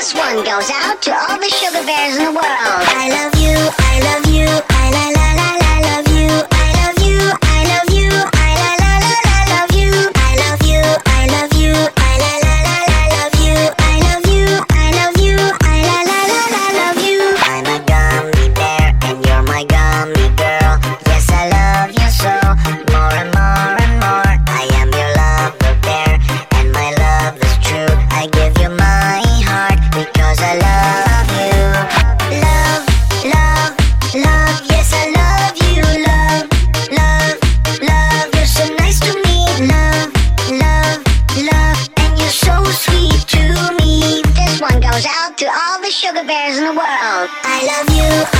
This one goes out to all the sugar bears in the world. I love you, I love you, I la la la la love you. I love you, I love you, I la la la la love you. I love you, I love you, I la la la la love you. I love you, I love you, I la la la la love you. I'm a gummy bear and you're my gummy girl. Yes, I love you so, more and more and more. I am your lover bear and my love is true. I give you my heart because I love you. Love, love, love, yes I love you. Love, love, love, you're so nice to me. Love, love, love, and you're so sweet to me. This one goes out to all the sugar bears in the world. I love you.